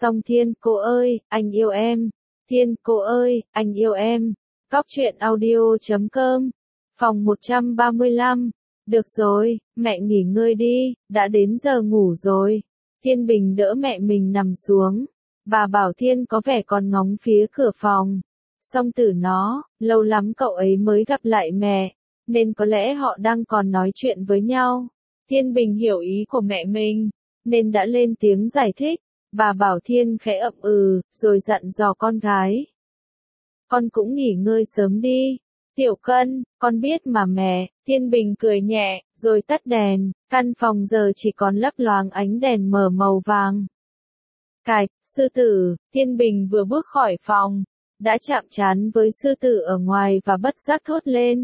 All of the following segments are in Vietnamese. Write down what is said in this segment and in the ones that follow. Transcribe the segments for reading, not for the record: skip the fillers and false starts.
Song Thiên, cô ơi, anh yêu em. Thiên, cô ơi, anh yêu em. Góc truyện audio.com. Phòng 135. Được rồi, mẹ nghỉ ngơi đi, đã đến giờ ngủ rồi. Thiên Bình đỡ mẹ mình nằm xuống. Bà bảo Thiên có vẻ còn ngóng phía cửa phòng. Song Tử nó, lâu lắm cậu ấy mới gặp lại mẹ, nên có lẽ họ đang còn nói chuyện với nhau. Thiên Bình hiểu ý của mẹ mình, nên đã lên tiếng giải thích. Bà bảo Thiên khẽ ậm ừ, rồi dặn dò con gái. Con cũng nghỉ ngơi sớm đi. Tiểu Cân, con biết mà mẹ. Thiên Bình cười nhẹ, rồi tắt đèn. Căn phòng giờ chỉ còn lấp loáng ánh đèn mờ màu vàng. Cạch, sư tử. Thiên Bình vừa bước khỏi phòng, đã chạm trán với sư tử ở ngoài và bất giác thốt lên.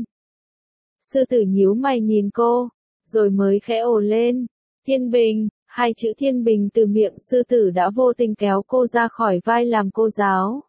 Sư tử nhíu mày nhìn cô, rồi mới khẽ ồ lên. Thiên Bình. Hai chữ Thiên Bình từ miệng sư tử đã vô tình kéo cô ra khỏi vai làm cô giáo.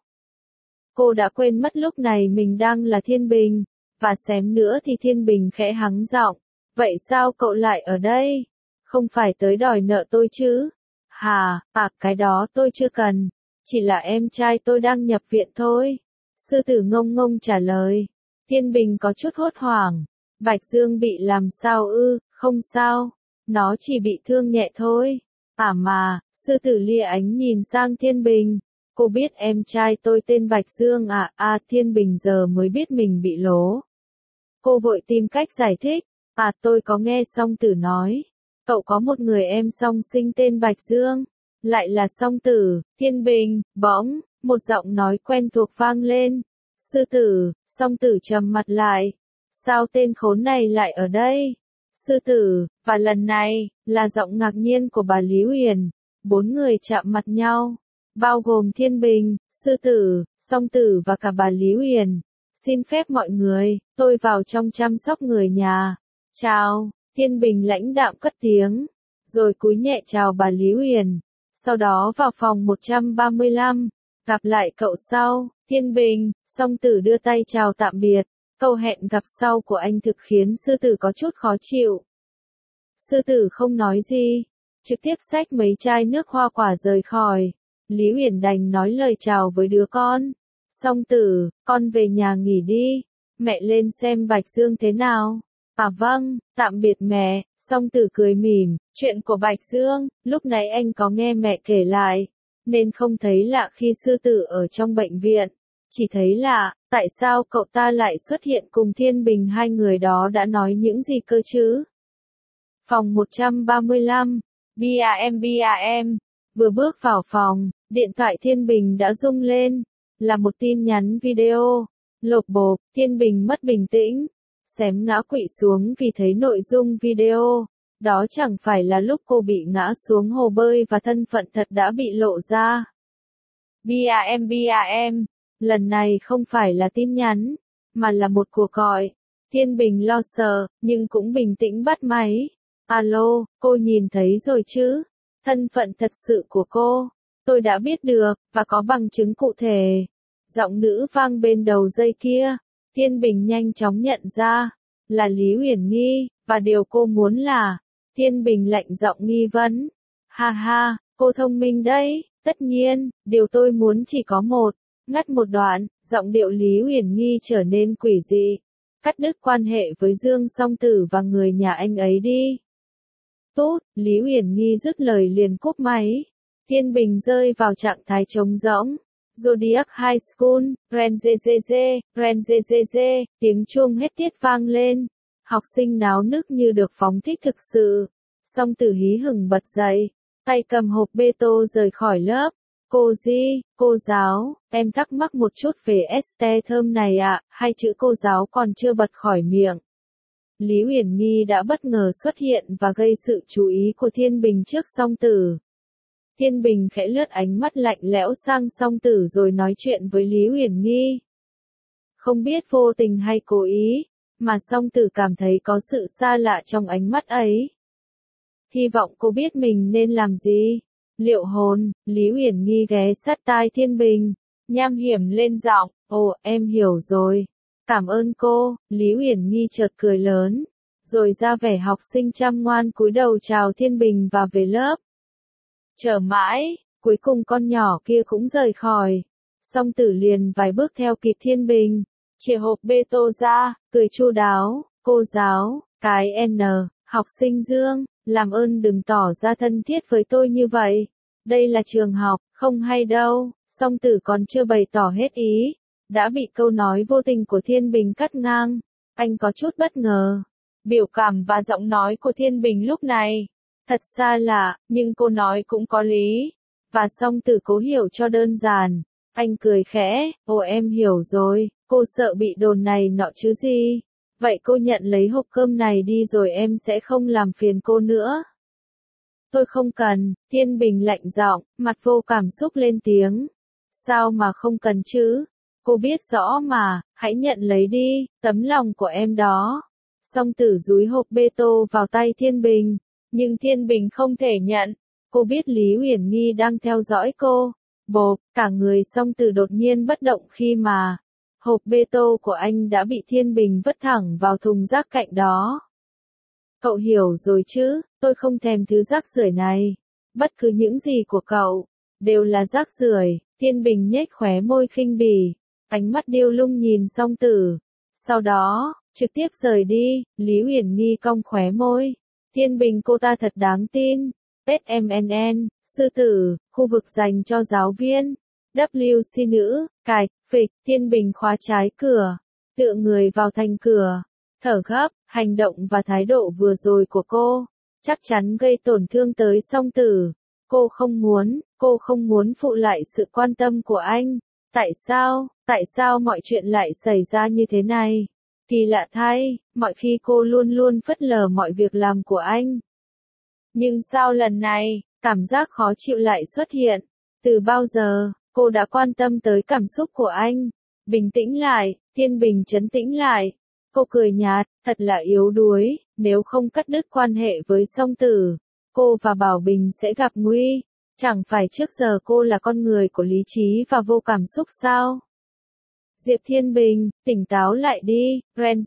Cô đã quên mất lúc này mình đang là Thiên Bình, và xém nữa thì Thiên Bình khẽ hắng giọng. Vậy sao cậu lại ở đây? Không phải tới đòi nợ tôi chứ? Hà, cái đó tôi chưa cần. Chỉ là em trai tôi đang nhập viện thôi. Sư tử ngông ngông trả lời. Thiên Bình có chút hốt hoảng. Bạch Dương bị làm sao ư? Không sao. Nó chỉ bị thương nhẹ thôi. Mà, sư tử lia ánh nhìn sang Thiên Bình. Cô biết em trai tôi tên Bạch Dương à? Thiên Bình giờ mới biết mình bị lố. Cô vội tìm cách giải thích. Tôi có nghe Song Tử nói. Cậu có một người em song sinh tên Bạch Dương. Lại là Song Tử. Thiên Bình, bỗng, một giọng nói quen thuộc vang lên. Sư tử. Song Tử trầm mặt lại. Sao tên khốn này lại ở đây? Sư tử, và lần này, là giọng ngạc nhiên của bà Lý Huyền. Bốn người chạm mặt nhau, bao gồm Thiên Bình, sư tử, Song Tử và cả bà Lý Huyền. Xin phép mọi người, tôi vào trong chăm sóc người nhà. Chào, Thiên Bình lãnh đạm cất tiếng, rồi cúi nhẹ chào bà Lý Huyền. Sau đó vào phòng 135, gặp lại cậu sau. Thiên Bình, Song Tử đưa tay chào tạm biệt. Câu hẹn gặp sau của anh thực khiến sư tử có chút khó chịu. Sư tử không nói gì, trực tiếp xách mấy chai nước hoa quả rời khỏi. Lý Huyền đành nói lời chào với đứa con. Song Tử, con về nhà nghỉ đi, mẹ lên xem Bạch Dương thế nào. Vâng, tạm biệt mẹ. Song Tử cười mỉm, chuyện của Bạch Dương, lúc nãy anh có nghe mẹ kể lại, nên không thấy lạ khi sư tử ở trong bệnh viện. Chỉ thấy lạ, tại sao cậu ta lại xuất hiện cùng Thiên Bình, hai người đó đã nói những gì cơ chứ? Phòng 135, BAM. Vừa bước vào phòng, điện thoại Thiên Bình đã rung lên. Là một tin nhắn video. Lộp bộp, Thiên Bình mất bình tĩnh, xém ngã quỵ xuống vì thấy nội dung video. Đó chẳng phải là lúc cô bị ngã xuống hồ bơi và thân phận thật đã bị lộ ra. BAM. Lần này không phải là tin nhắn, mà là một cuộc gọi. Thiên Bình lo sợ, nhưng cũng bình tĩnh bắt máy. Alo, cô nhìn thấy rồi chứ? Thân phận thật sự của cô, tôi đã biết được, và có bằng chứng cụ thể. Giọng nữ vang bên đầu dây kia. Thiên Bình nhanh chóng nhận ra, là Lý Huyền Nghi, và điều cô muốn là. Thiên Bình lạnh giọng nghi vấn. Ha, cô thông minh đấy, tất nhiên, điều tôi muốn chỉ có một. Ngắt một đoạn, giọng điệu Lý Huyền Nghi trở nên quỷ dị. Cắt đứt quan hệ với Dương Song Tử và người nhà anh ấy đi. Tút, Lý Huyền Nghi dứt lời liền cúp máy. Thiên Bình rơi vào trạng thái trống rỗng. Zodiac High School, Ren, tiếng chuông hết tiết vang lên. Học sinh náo nức như được phóng thích thực sự. Song Tử hí hửng bật dậy, tay cầm hộp bê tô rời khỏi lớp. Cô giáo, em thắc mắc một chút về este thơm này ạ. Hai chữ cô giáo còn chưa bật khỏi miệng. Lý Huyền Nghi đã bất ngờ xuất hiện và gây sự chú ý của Thiên Bình trước Song Tử. Thiên Bình khẽ lướt ánh mắt lạnh lẽo sang Song Tử rồi nói chuyện với Lý Huyền Nghi. Không biết vô tình hay cố ý, mà Song Tử cảm thấy có sự xa lạ trong ánh mắt ấy. Hy vọng cô biết mình nên làm gì. Liệu hồn, Lý Huyền Nghi ghé sát tai Thiên Bình, nham hiểm lên giọng. Ồ, em hiểu rồi. Cảm ơn cô. Lý Huyền Nghi chợt cười lớn, rồi ra vẻ học sinh chăm ngoan cúi đầu chào Thiên Bình và về lớp. Chờ mãi, Cuối cùng con nhỏ kia cũng rời khỏi. Song Tử liền vài bước theo kịp Thiên Bình, chia hộp bê tô ra, cười chu đáo, cô giáo, cái N, học sinh Dương, làm ơn đừng tỏ ra thân thiết với tôi như vậy. Đây là trường học, không hay đâu. Song Tử còn chưa bày tỏ hết ý, đã bị câu nói vô tình của Thiên Bình cắt ngang. Anh có chút bất ngờ. Biểu cảm và giọng nói của Thiên Bình lúc này thật xa lạ, nhưng cô nói cũng có lý. Và Song Tử cố hiểu cho đơn giản. Anh cười khẽ, ồ em hiểu rồi, cô sợ bị đồn này nọ chứ gì. Vậy cô nhận lấy hộp cơm này đi rồi em sẽ không làm phiền cô nữa. Tôi không cần, Thiên Bình lạnh giọng, mặt vô cảm xúc lên tiếng. Sao mà không cần chứ? Cô biết rõ mà, hãy nhận lấy đi, tấm lòng của em đó. Song Tử dúi hộp bê tô vào tay Thiên Bình, nhưng Thiên Bình không thể nhận. Cô biết Lý Uyển Nghi đang theo dõi cô. Bộp, cả người Song Tử đột nhiên bất động khi mà hộp bê tô của anh đã bị Thiên Bình vứt thẳng vào thùng rác cạnh đó. Cậu hiểu rồi chứ, tôi không thèm thứ rác rưởi này. Bất cứ những gì của cậu đều là rác rưởi. Thiên Bình nhếch khóe môi khinh bỉ, ánh mắt điêu lung nhìn Song Tử. Sau đó, trực tiếp rời đi. Lý Uyển Nghi cong khóe môi. Thiên Bình cô ta thật đáng tin. SMNN, sư tử, khu vực dành cho giáo viên. WC nữ, cạch, phịch, Thiên Bình khóa trái cửa, tựa người vào thành cửa, thở gấp, hành động và thái độ vừa rồi của cô, chắc chắn gây tổn thương tới Song Tử. Cô không muốn phụ lại sự quan tâm của anh. Tại sao mọi chuyện lại xảy ra như thế này? Kỳ lạ thay, mọi khi cô luôn luôn phớt lờ mọi việc làm của anh. Nhưng sao lần này, cảm giác khó chịu lại xuất hiện? Từ bao giờ, cô đã quan tâm tới cảm xúc của anh? Bình tĩnh lại, Thiên Bình trấn tĩnh lại. Cô cười nhạt, thật là yếu đuối, nếu không cắt đứt quan hệ với Song Tử, cô và Bảo Bình sẽ gặp nguy. Chẳng phải trước giờ cô là con người của lý trí và vô cảm xúc sao? Diệp Thiên Bình, tỉnh táo lại đi, Ren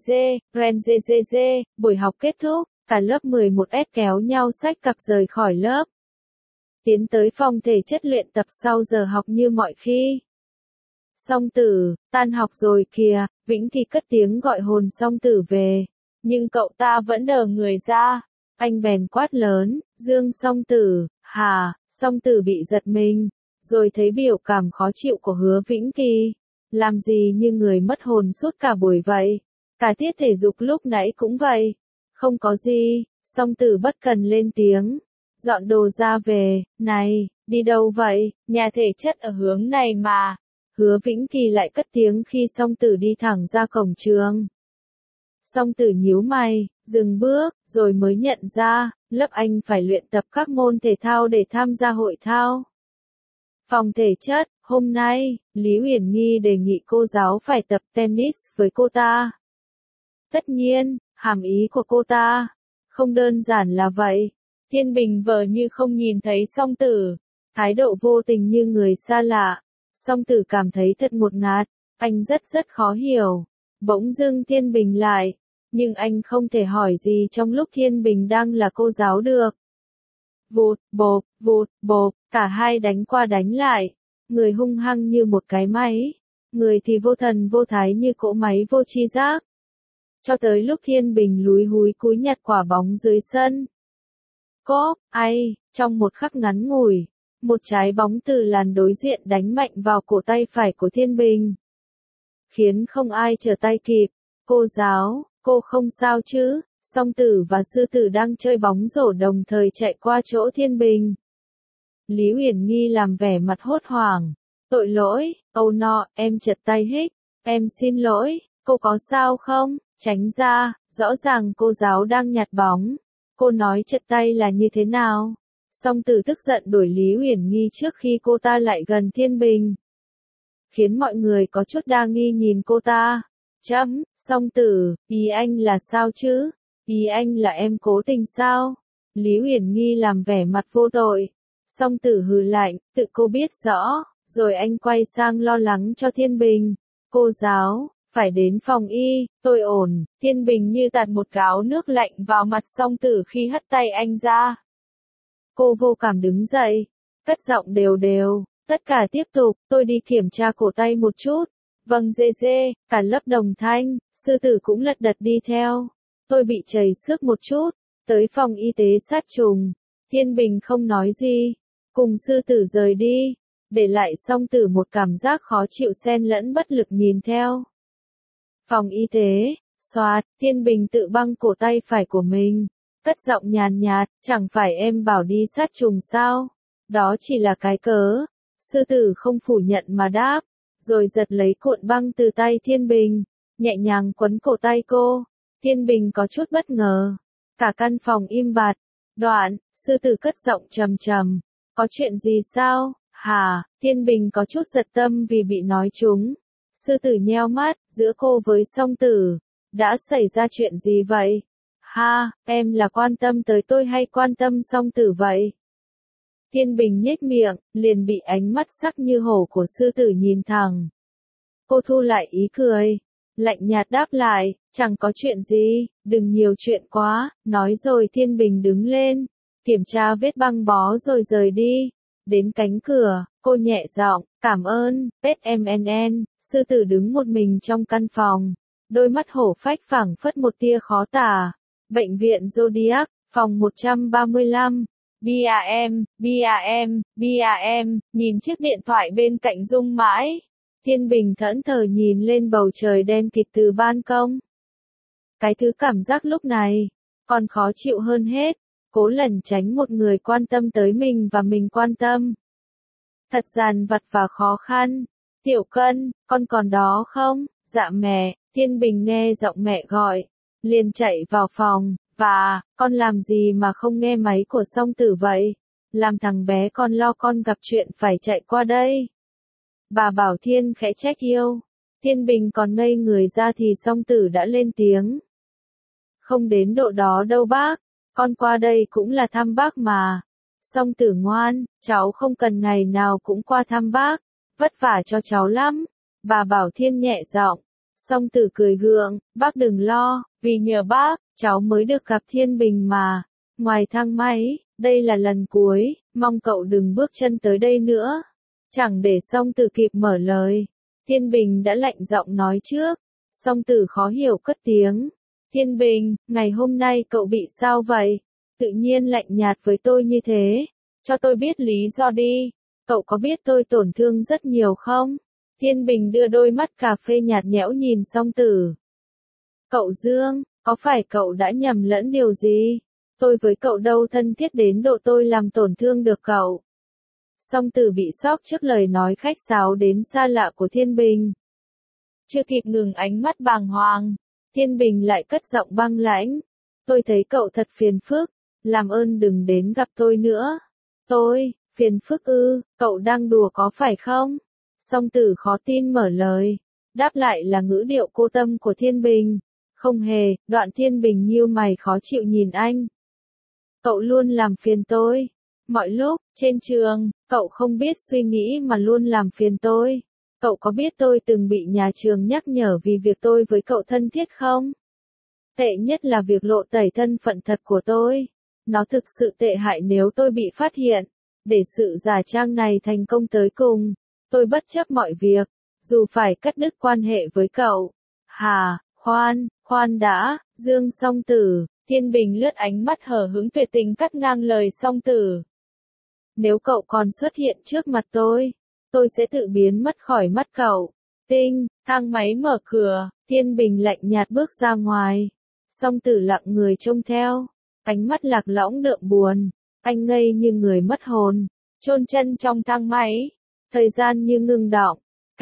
GGG, buổi học kết thúc, cả lớp 11S kéo nhau xách cặp rời khỏi lớp. Tiến tới phòng thể chất luyện tập sau giờ học như mọi khi. Song Tử, tan học rồi kìa, Vĩnh Kỳ cất tiếng gọi hồn Song Tử về. Nhưng cậu ta vẫn đờ người ra. Anh bèn quát lớn, Dương Song Tử, hà, Song Tử bị giật mình, rồi thấy biểu cảm khó chịu của Hứa Vĩnh Kỳ. Làm gì như người mất hồn suốt cả buổi vậy? Cả tiết thể dục lúc nãy cũng vậy. Không có gì, Song Tử bất cần lên tiếng. Dọn đồ ra về, này, đi đâu vậy, nhà thể chất ở hướng này mà. Hứa Vĩnh Kỳ lại cất tiếng khi Song Tử đi thẳng ra cổng trường. Song Tử nhíu mày, dừng bước, rồi mới nhận ra, lớp anh phải luyện tập các môn thể thao để tham gia hội thao. Phòng thể chất, hôm nay, Lý Uyển Nghi đề nghị cô giáo phải tập tennis với cô ta. Tất nhiên, hàm ý của cô ta không đơn giản là vậy. Thiên Bình vờ như không nhìn thấy Song Tử, thái độ vô tình như người xa lạ. Song Tử cảm thấy thật ngột ngạt, anh rất khó hiểu. Bỗng dưng Thiên Bình lại, nhưng anh không thể hỏi gì trong lúc Thiên Bình đang là cô giáo được. Vụt bộp, cả hai đánh qua đánh lại. Người hung hăng như một cái máy, người thì vô thần vô thái như cỗ máy vô tri giác. Cho tới lúc Thiên Bình lúi húi cúi nhặt quả bóng dưới sân. Cốp, trong một khắc ngắn ngủi, một trái bóng từ làn đối diện đánh mạnh vào cổ tay phải của Thiên Bình, khiến không ai trở tay kịp. Cô giáo, cô không sao chứ? Song Tử và Sư Tử đang chơi bóng rổ đồng thời chạy qua chỗ Thiên Bình. Lý Uyển Nghi làm vẻ mặt hốt hoảng. Tội lỗi, em trật tay hích. Em xin lỗi, cô có sao không? Tránh ra, rõ ràng cô giáo đang nhặt bóng. Cô nói trật tay là như thế nào? Song Tử tức giận đuổi Lý Uyển Nghi trước khi cô ta lại gần Thiên Bình, khiến mọi người có chút đa nghi nhìn cô ta. Song Tử, ý anh là sao chứ? Ý anh là em cố tình sao? Lý Uyển Nghi làm vẻ mặt vô tội. Song Tử hừ lạnh, tự cô biết rõ, rồi anh quay sang lo lắng cho Thiên Bình. Cô giáo, phải đến phòng y, tôi ổn. Thiên Bình như tạt một gáo nước lạnh vào mặt Song Tử khi hất tay anh ra. Cô vô cảm đứng dậy, cất giọng đều đều, tất cả tiếp tục, tôi đi kiểm tra cổ tay một chút. Vâng dê dê, cả lớp đồng thanh, sư tử cũng lật đật đi theo. Tôi bị trầy xước một chút, tới phòng y tế sát trùng. Thiên Bình không nói gì, cùng sư tử rời đi, để lại Song Tử một cảm giác khó chịu xen lẫn bất lực nhìn theo. Phòng y tế, xoạt, Thiên Bình tự băng cổ tay phải của mình, cất giọng nhàn nhạt, chẳng phải em bảo đi sát trùng sao? Đó chỉ là cái cớ. Sư tử không phủ nhận mà đáp, rồi giật lấy cuộn băng từ tay Thiên Bình, nhẹ nhàng quấn cổ tay cô. Thiên Bình có chút bất ngờ. Cả căn phòng im bặt. Đoạn, sư tử cất giọng trầm trầm. Có chuyện gì sao? Hả? Thiên Bình có chút giật tâm vì bị nói trúng. Sư tử nheo mắt, giữa cô với Song Tử. Đã xảy ra chuyện gì vậy? Ha, em là quan tâm tới tôi hay quan tâm Song Tử vậy? Thiên Bình nhếch miệng, liền bị ánh mắt sắc như hổ của sư tử nhìn thẳng. Cô thu lại ý cười, lạnh nhạt đáp lại, chẳng có chuyện gì, đừng nhiều chuyện quá, nói rồi Thiên Bình đứng lên, kiểm tra vết băng bó rồi rời đi. Đến cánh cửa, cô nhẹ giọng, cảm ơn, PMNN, sư tử đứng một mình trong căn phòng, đôi mắt hổ phách phảng phất một tia khó tả. Bệnh viện Zodiac, phòng 135. BAM, nhìn chiếc điện thoại bên cạnh rung mãi. Thiên Bình thẫn thờ nhìn lên bầu trời đen kịt từ ban công. Cái thứ cảm giác lúc này, còn khó chịu hơn hết, cố lẩn tránh một người quan tâm tới mình và mình quan tâm. Thật dằn vặt và khó khăn. Tiểu Cân, con còn đó không? Dạ mẹ, Thiên Bình nghe giọng mẹ gọi, liền chạy vào phòng. Và, con làm gì mà không nghe máy của Song Tử vậy? Làm thằng bé con lo con gặp chuyện phải chạy qua đây. Bà Bảo Thiên khẽ trách yêu. Thiên Bình còn ngây người ra thì Song Tử đã lên tiếng. Không đến độ đó đâu bác, con qua đây cũng là thăm bác mà. Song Tử ngoan, cháu không cần ngày nào cũng qua thăm bác, vất vả cho cháu lắm. Bà Bảo Thiên nhẹ giọng. Song Tử cười gượng, bác đừng lo, vì nhờ bác, cháu mới được gặp Thiên Bình mà. Ngoài thang máy, đây là lần cuối, mong cậu đừng bước chân tới đây nữa. Chẳng để Song Tử kịp mở lời, Thiên Bình đã lạnh giọng nói trước. Song Tử khó hiểu cất tiếng. Thiên Bình, ngày hôm nay cậu bị sao vậy? Tự nhiên lạnh nhạt với tôi như thế. Cho tôi biết lý do đi. Cậu có biết tôi tổn thương rất nhiều không? Thiên Bình đưa đôi mắt cà phê nhạt nhẽo nhìn Song Tử. Cậu Dương, có phải cậu đã nhầm lẫn điều gì? Tôi với cậu đâu thân thiết đến độ tôi làm tổn thương được cậu. Song Tử bị sốc trước lời nói khách sáo đến xa lạ của Thiên Bình. Chưa kịp ngừng ánh mắt bàng hoàng, Thiên Bình lại cất giọng băng lãnh. Tôi thấy cậu thật phiền phức, làm ơn đừng đến gặp tôi nữa. Tôi, phiền phức ư, cậu đang đùa có phải không? Song Tử khó tin mở lời, đáp lại là ngữ điệu cô tâm của Thiên Bình. Không hề, đoạn Thiên Bình nhíu mày khó chịu nhìn anh. Cậu luôn làm phiền tôi. Mọi lúc, trên trường, cậu không biết suy nghĩ mà luôn làm phiền tôi. Cậu có biết tôi từng bị nhà trường nhắc nhở vì việc tôi với cậu thân thiết không? Tệ nhất là việc lộ tẩy thân phận thật của tôi. Nó thực sự tệ hại nếu tôi bị phát hiện. Để sự giả trang này thành công tới cùng, tôi bất chấp mọi việc, dù phải cắt đứt quan hệ với cậu. Hà, khoan đã, Dương Song Tử. Thiên Bình lướt ánh mắt hờ hững tuyệt tình cắt ngang lời Song Tử. Nếu cậu còn xuất hiện trước mặt tôi sẽ tự biến mất khỏi mắt cậu. Tinh, thang máy mở cửa, Thiên Bình lạnh nhạt bước ra ngoài. Song Tử lặng người trông theo, ánh mắt lạc lõng đượm buồn, anh ngây như người mất hồn, chôn chân trong thang máy. Thời gian như ngừng đọng.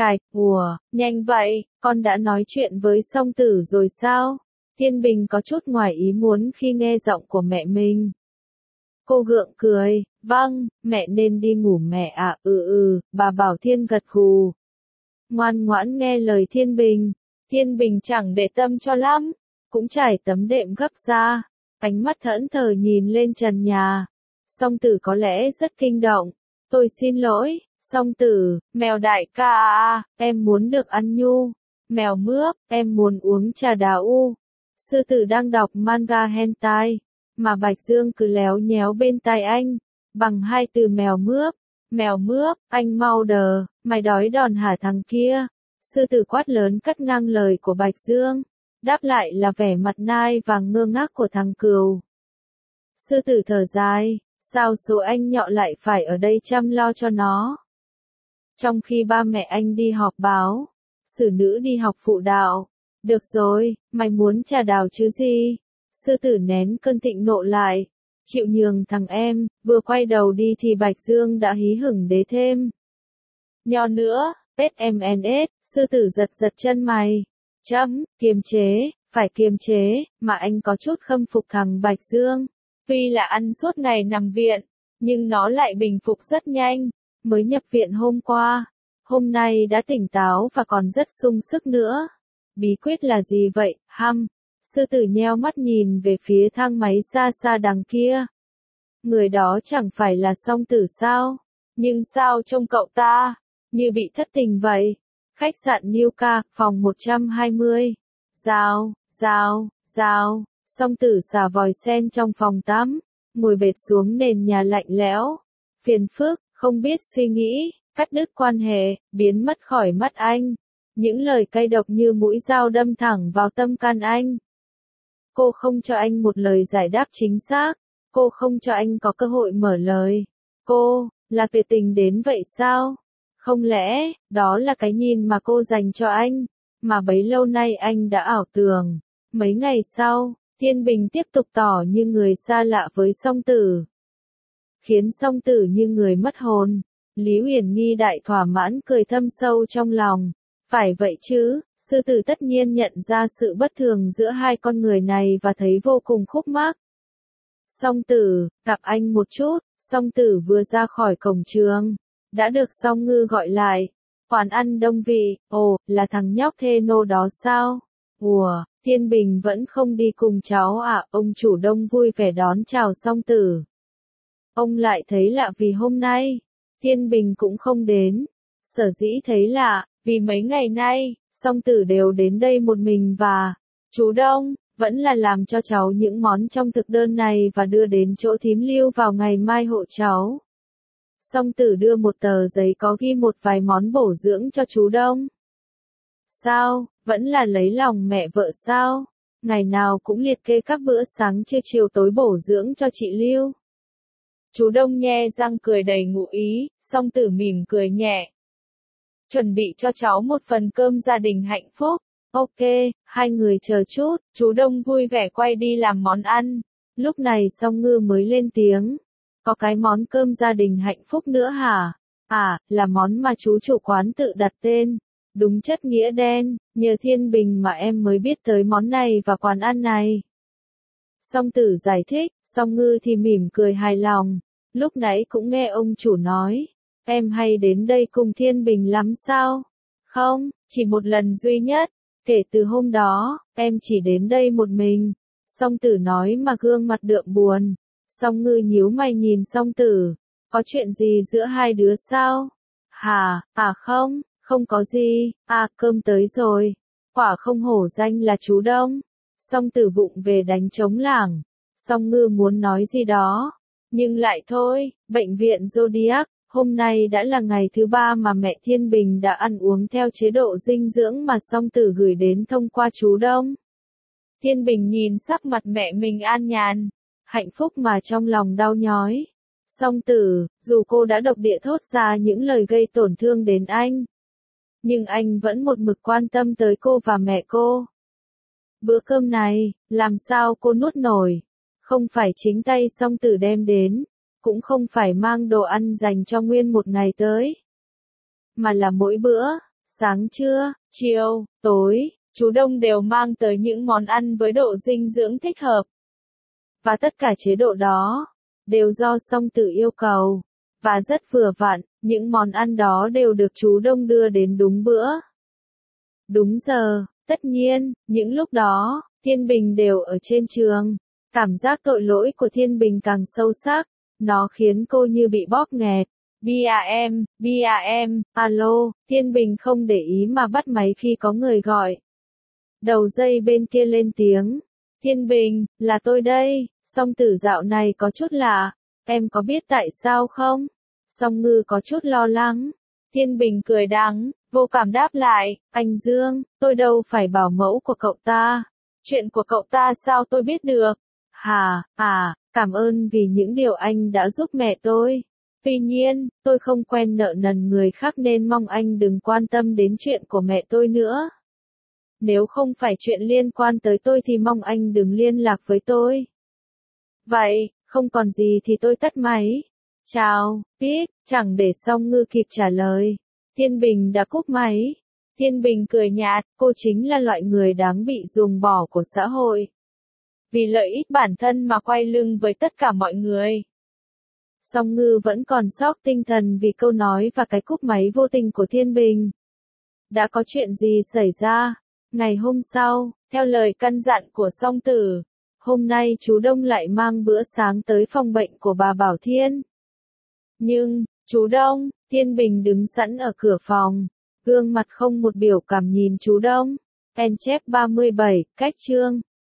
Nhanh vậy, con đã nói chuyện với Song Tử rồi sao? Thiên Bình có chút ngoài ý muốn khi nghe giọng của mẹ mình. Cô gượng cười, vâng, mẹ nên đi ngủ mẹ ạ. Bà Bảo Thiên gật gù. Ngoan ngoãn nghe lời Thiên Bình. Thiên Bình chẳng để tâm cho lắm, cũng trải tấm đệm gấp ra, ánh mắt thẫn thờ nhìn lên trần nhà. Song Tử có lẽ rất kinh động. Tôi xin lỗi, Song Tử, mèo đại ca à, em muốn được ăn nhu. Mèo mướp, em muốn uống trà đào u. Sư tử đang đọc manga hentai, mà Bạch Dương cứ léo nhéo bên tai anh, bằng hai từ mèo mướp, Mèo mướp, anh mau đờ, mày đói đòn hả thằng kia? Sư tử quát lớn cắt ngang lời của Bạch Dương. Đáp lại là vẻ mặt nai vàng ngơ ngác của thằng cừu. Sư tử thở dài, sao số anh nhọ lại phải ở đây chăm lo cho nó? Trong khi ba mẹ anh đi họp báo, xử nữ đi học phụ đạo. Được rồi, mày muốn trà đào chứ gì? Sư tử nén cơn thịnh nộ lại. Chịu nhường thằng em, vừa quay đầu đi thì Bạch Dương đã hí hửng đế thêm. Nho nữa, SMNS, sư tử giật giật chân mày. Kiềm chế, phải kiềm chế, mà anh có chút khâm phục thằng Bạch Dương. Tuy là ăn suốt ngày nằm viện, nhưng nó lại bình phục rất nhanh. Mới nhập viện hôm qua, hôm nay đã tỉnh táo và còn rất sung sức nữa. Bí quyết là gì vậy, hăm? Sư tử nheo mắt nhìn về phía thang máy xa xa đằng kia. Người đó chẳng phải là Song Tử sao? Nhưng sao trông cậu ta như bị thất tình vậy? Khách sạn New Ca, phòng 120. Rào. Song Tử xả vòi sen trong phòng tắm, ngồi bệt xuống nền nhà lạnh lẽo. Phiền phức, không biết suy nghĩ, cắt đứt quan hệ, biến mất khỏi mắt anh. Những lời cay độc như mũi dao đâm thẳng vào tâm can anh. Cô không cho anh một lời giải đáp chính xác. Cô không cho anh có cơ hội mở lời. Cô, là tuyệt tình đến vậy sao? Không lẽ, đó là cái nhìn mà cô dành cho anh, mà bấy lâu nay anh đã ảo tưởng. Mấy ngày sau, Thiên Bình tiếp tục tỏ như người xa lạ với Song Tử. Khiến Song Tử như người mất hồn. Lý Uyển Nghi đại thỏa mãn cười thâm sâu trong lòng. Phải vậy chứ, sư tử tất nhiên nhận ra sự bất thường giữa hai con người này và thấy vô cùng khúc mắc. Song Tử, gặp anh một chút. Song Tử vừa ra khỏi cổng trường, đã được Song Ngư gọi lại. Quán ăn đông vị, ồ, là thằng nhóc thê nô đó sao? Ủa, Thiên Bình vẫn không đi cùng cháu à? Ông chủ đông vui vẻ đón chào Song Tử. Ông lại thấy lạ vì hôm nay, Thiên Bình cũng không đến. Sở dĩ thấy lạ, vì mấy ngày nay, Song Tử đều đến đây một mình và chú Đông vẫn là làm cho cháu những món trong thực đơn này và đưa đến chỗ thím Lưu vào ngày mai hộ cháu. Song Tử đưa một tờ giấy có ghi một vài món bổ dưỡng cho chú Đông. Sao, vẫn là lấy lòng mẹ vợ sao? Ngày nào cũng liệt kê các bữa sáng trưa chiều tối bổ dưỡng cho chị Lưu. Chú Đông nhe răng cười đầy ngụ ý, Song Tử mỉm cười nhẹ. Chuẩn bị cho cháu một phần cơm gia đình hạnh phúc. Ok, hai người chờ chút, chú Đông vui vẻ quay đi làm món ăn. Lúc này Song Ngư mới lên tiếng. Có cái món cơm gia đình hạnh phúc nữa hả? À, là món mà chú chủ quán tự đặt tên. Đúng chất nghĩa đen, nhờ Thiên Bình mà em mới biết tới món này và quán ăn này. Song Tử giải thích, Song Ngư thì mỉm cười hài lòng. Lúc nãy cũng nghe ông chủ nói, em hay đến đây cùng Thiên Bình lắm sao? Không, chỉ một lần duy nhất. Kể từ hôm đó, em chỉ đến đây một mình. Song Tử nói mà gương mặt đượm buồn. Song Ngư nhíu mày nhìn Song Tử. Có chuyện gì giữa hai đứa sao? Hả, không có gì. À, cơm tới rồi. Quả không hổ danh là chú Đông. Song Tử vụng về đánh trống lảng. Song Ngư muốn nói gì đó, nhưng lại thôi. Bệnh viện Zodiac, hôm nay đã là ngày thứ 3 mà mẹ Thiên Bình đã ăn uống theo chế độ dinh dưỡng mà Song Tử gửi đến thông qua chú Đông. Thiên Bình nhìn sắc mặt mẹ mình an nhàn, hạnh phúc mà trong lòng đau nhói. Song Tử, dù cô đã độc địa thốt ra những lời gây tổn thương đến anh, nhưng anh vẫn một mực quan tâm tới cô và mẹ cô. Bữa cơm này, làm sao cô nuốt nổi? Không phải chính tay Song Tử đem đến, cũng không phải mang đồ ăn dành cho nguyên một ngày tới, mà là mỗi bữa, sáng trưa, chiều, tối, chú Đông đều mang tới những món ăn với độ dinh dưỡng thích hợp. Và tất cả chế độ đó, đều do Song Tử yêu cầu, và rất vừa vặn, những món ăn đó đều được chú Đông đưa đến đúng bữa. Đúng giờ, tất nhiên, những lúc đó, Thiên Bình đều ở trên trường. Cảm giác tội lỗi của Thiên Bình càng sâu sắc, nó khiến cô như bị bóp nghẹt. BAM, alo, Thiên Bình không để ý mà bắt máy khi có người gọi. Đầu dây bên kia lên tiếng. Thiên Bình, là tôi đây. Song Tử dạo này có chút lạ, em có biết tại sao không? Song Ngư có chút lo lắng. Thiên Bình cười đắng, vô cảm đáp lại, anh Dương, tôi đâu phải bảo mẫu của cậu ta. Chuyện của cậu ta sao tôi biết được? Cảm ơn vì những điều anh đã giúp mẹ tôi. Tuy nhiên, tôi không quen nợ nần người khác nên mong anh đừng quan tâm đến chuyện của mẹ tôi nữa. Nếu không phải chuyện liên quan tới tôi thì mong anh đừng liên lạc với tôi. Vậy, không còn gì thì tôi tắt máy. Chào, Pip, chẳng để Song Ngư kịp trả lời. Thiên Bình đã cúp máy. Thiên Bình cười nhạt, cô chính là loại người đáng bị ruồng bỏ của xã hội. Vì lợi ích bản thân mà quay lưng với tất cả mọi người. Song Ngư vẫn còn sốc tinh thần vì câu nói và cái cúp máy vô tình của Thiên Bình. Đã có chuyện gì xảy ra? Ngày hôm sau, theo lời căn dặn của Song Tử, hôm nay chú Đông lại mang bữa sáng tới phòng bệnh của bà Bảo Thiên. Nhưng, chú Đông, Thiên Bình đứng sẵn ở cửa phòng, gương mặt không một biểu cảm nhìn chú Đông. En chép 37, cách chương.